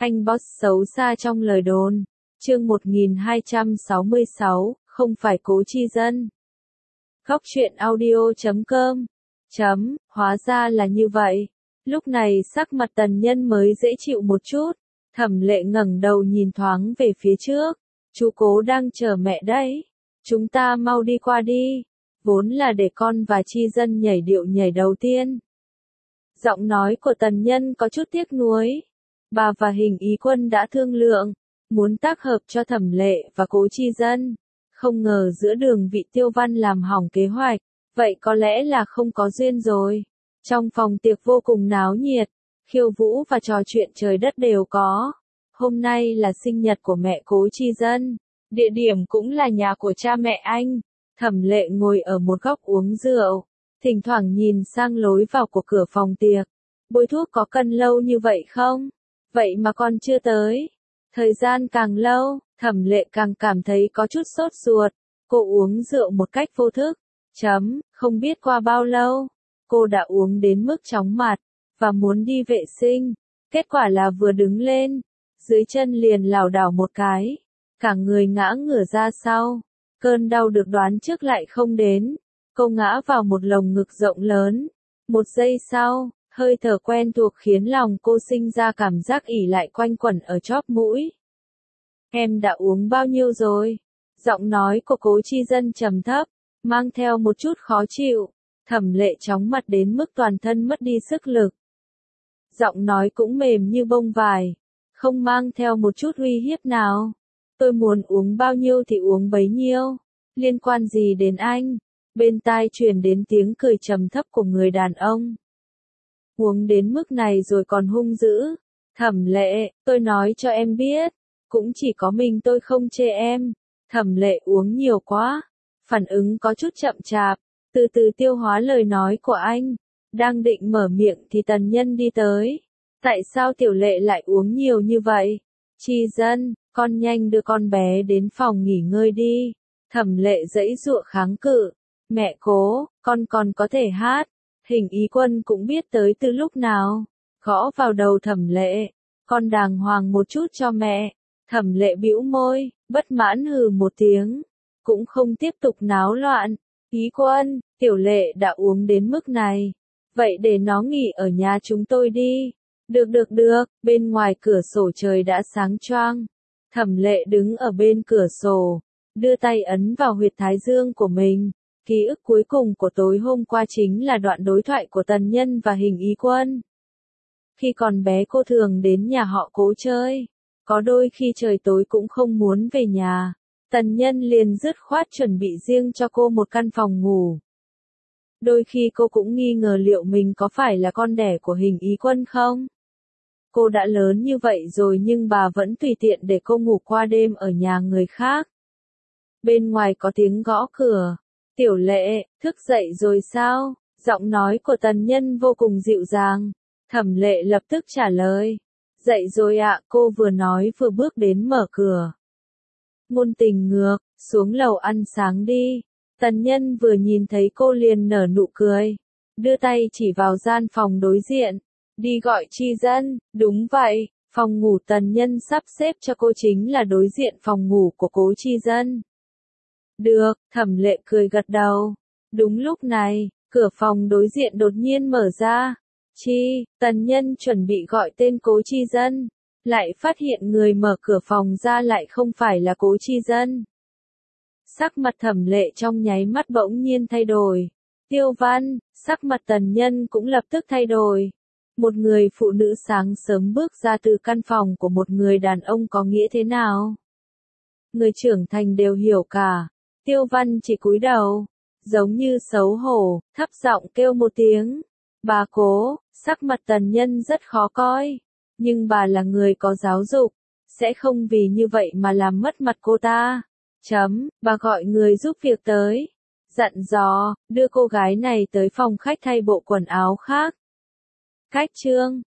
Anh boss xấu xa trong lời đồn. Chương 1266, không phải Cố Chi Dân. Góc truyện audio.com. Hóa ra là như vậy. Lúc này sắc mặt Tần Nhân mới dễ chịu một chút. Thẩm Lệ ngẩng đầu nhìn thoáng về phía trước. Chú Cố đang chờ mẹ đấy. Chúng ta mau đi qua đi. Vốn là để con và Chi Dân nhảy điệu nhảy đầu tiên. Giọng nói của Tần Nhân có chút tiếc nuối. Bà và Hình Ý Quân đã thương lượng, muốn tác hợp cho Thẩm Lệ và Cố Chi Dân. Không ngờ giữa đường Vị Tiêu Văn làm hỏng kế hoạch, vậy có lẽ là không có duyên rồi. Trong phòng tiệc vô cùng náo nhiệt, khiêu vũ và trò chuyện trời đất đều có. Hôm nay là sinh nhật của mẹ Cố Chi Dân, địa điểm cũng là nhà của cha mẹ anh. Thẩm Lệ ngồi ở một góc uống rượu, thỉnh thoảng nhìn sang lối vào của cửa phòng tiệc. Bôi thuốc có cần lâu như vậy không? Vậy mà con chưa tới. Thời gian càng lâu, Thẩm Lệ càng cảm thấy có chút sốt ruột. Cô uống rượu một cách vô thức. Không biết qua bao lâu, cô đã uống đến mức chóng mặt, và muốn đi vệ sinh. Kết quả là vừa đứng lên, dưới chân liền lảo đảo một cái. Cả người ngã ngửa ra sau. Cơn đau được đoán trước lại không đến. Cô ngã vào một lồng ngực rộng lớn. Một giây sau, hơi thở quen thuộc khiến lòng cô sinh ra cảm giác ỉ lại quanh quẩn ở chóp mũi. Em đã uống bao nhiêu rồi? Giọng nói của Cố Chi Dân trầm thấp, mang theo một chút khó chịu. Thẩm Lệ chóng mặt đến mức toàn thân mất đi sức lực. Giọng nói cũng mềm như bông vải, không mang theo một chút uy hiếp nào. Tôi muốn uống bao nhiêu thì uống bấy nhiêu. Liên quan gì đến anh? Bên tai truyền đến tiếng cười trầm thấp của người đàn ông. Uống đến mức này rồi còn hung dữ. Thẩm Lệ, tôi nói cho em biết, cũng chỉ có mình tôi không chê em. Thẩm Lệ uống nhiều quá, phản ứng có chút chậm chạp, từ từ tiêu hóa lời nói của anh. Đang định mở miệng thì Tần Nhân đi tới. Tại sao Tiểu Lệ lại uống nhiều như vậy? Chi Dân, con nhanh đưa con bé đến phòng nghỉ ngơi đi. Thẩm Lệ giãy giụa kháng cự. Mẹ Cố, con còn có thể hát. Hình Ý Quân cũng biết tới từ lúc nào. Gõ vào đầu Thẩm Lệ. Con đàng hoàng một chút cho mẹ. Thẩm Lệ bĩu môi, bất mãn hừ một tiếng. Cũng không tiếp tục náo loạn. Ý Quân, Tiểu Lệ đã uống đến mức này. Vậy để nó nghỉ ở nhà chúng tôi đi. Được, bên ngoài cửa sổ trời đã sáng choang. Thẩm Lệ đứng ở bên cửa sổ, đưa tay ấn vào huyệt thái dương của mình. Ký ức cuối cùng của tối hôm qua chính là đoạn đối thoại của Tần Nhân và Hình Ý Quân. Khi còn bé cô thường đến nhà họ Cố chơi. Có đôi khi trời tối cũng không muốn về nhà. Tần Nhân liền dứt khoát chuẩn bị riêng cho cô một căn phòng ngủ. Đôi khi cô cũng nghi ngờ liệu mình có phải là con đẻ của Hình Ý Quân không? Cô đã lớn như vậy rồi nhưng bà vẫn tùy tiện để cô ngủ qua đêm ở nhà người khác. Bên ngoài có tiếng gõ cửa. Tiểu Lệ, thức dậy rồi sao? Giọng nói của Tần Nhân vô cùng dịu dàng. Thẩm Lệ lập tức trả lời. Dậy rồi ạ, cô vừa nói vừa bước đến mở cửa. Ngôn Tình ngược, xuống lầu ăn sáng đi. Tần Nhân vừa nhìn thấy cô liền nở nụ cười. Đưa tay chỉ vào gian phòng đối diện. Đi gọi Chi Dân, đúng vậy, phòng ngủ Tần Nhân sắp xếp cho cô chính là đối diện phòng ngủ của Cố Chi Dân. Được, Thẩm Lệ cười gật đầu. Đúng lúc này, cửa phòng đối diện đột nhiên mở ra. Tần Nhân chuẩn bị gọi tên Cố Chi Dân, lại phát hiện người mở cửa phòng ra lại không phải là Cố Chi Dân. Sắc mặt Thẩm Lệ trong nháy mắt bỗng nhiên thay đổi. Tiêu Văn, sắc mặt Tần Nhân cũng lập tức thay đổi. Một người phụ nữ sáng sớm bước ra từ căn phòng của một người đàn ông có nghĩa thế nào? Người trưởng thành đều hiểu cả. Tiêu Văn chỉ cúi đầu, giống như xấu hổ, thấp giọng kêu một tiếng. Bà Cố, sắc mặt Tần Nhân rất khó coi. Nhưng bà là người có giáo dục, sẽ không vì như vậy mà làm mất mặt cô ta. Bà gọi người giúp việc tới. Dặn dò, đưa cô gái này tới phòng khách thay bộ quần áo khác. Cách chương